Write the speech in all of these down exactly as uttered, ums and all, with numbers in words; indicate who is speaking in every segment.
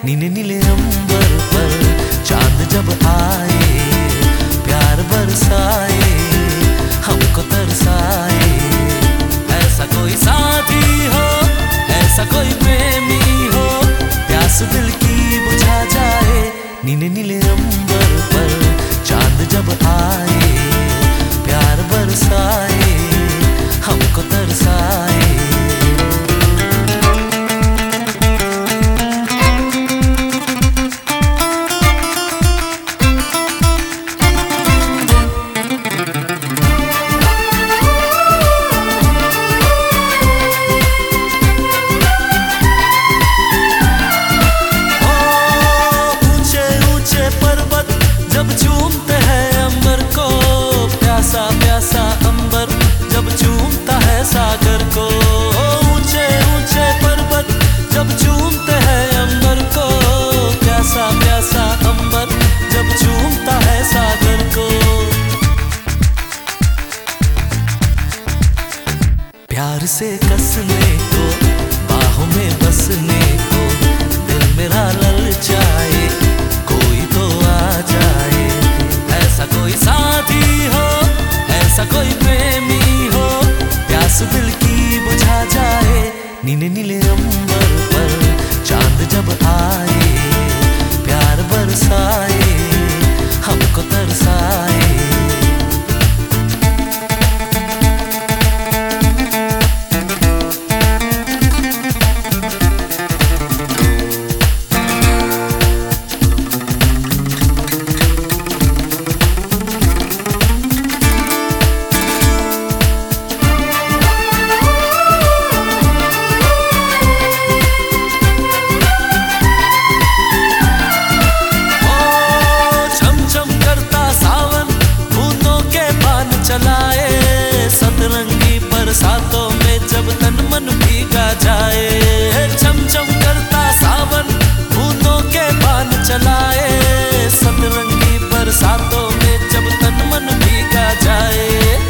Speaker 1: नीले नीले अंबर पर चांद जब आए, प्यार बरसाए, हमको तरसाए। ऐसा कोई साथी हो, ऐसा कोई प्रेमी हो, प्यास दिल की बुझा जाए। नीले नीले अंबर पर चांद जब आए, प्यार बरसाए, हमको तरसाए। जब चूमते हैं अंबर को, प्यासा प्यासा अंबर जब चूमता है सागर को। ऊंचे ऊंचे पर्वत जब चूमते हैं अंबर को, प्यासा प्यासा अंबर जब चूमता है सागर को। प्यार से कसने को, बाहों में बसने को, दिल मेरा ललचाए, कोई तो आ जाए। ऐसा कोई साथी हो, ऐसा कोई प्रेमी हो, प्यास दिल की बुझा जाए। नीले नीले अंबर पर चांद जब आए, प्यार बरसाए, हमको तरसाए। चलाए सतरंगी बरसातों में जब तन मन भीगा जाए। चम चम करता सावन बूंदों के बान चलाए, सतरंगी बरसातों में जब तन मन भीगा जाए।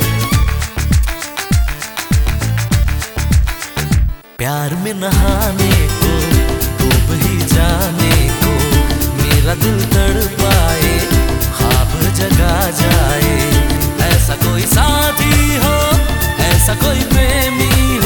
Speaker 1: प्यार में नहाने को, डूब ही जाने को, मेरा दिल तड़पाए, ख्वाब जगा जाए। ऐसा कोई साथी हो, ऐसा कोई प्रेमी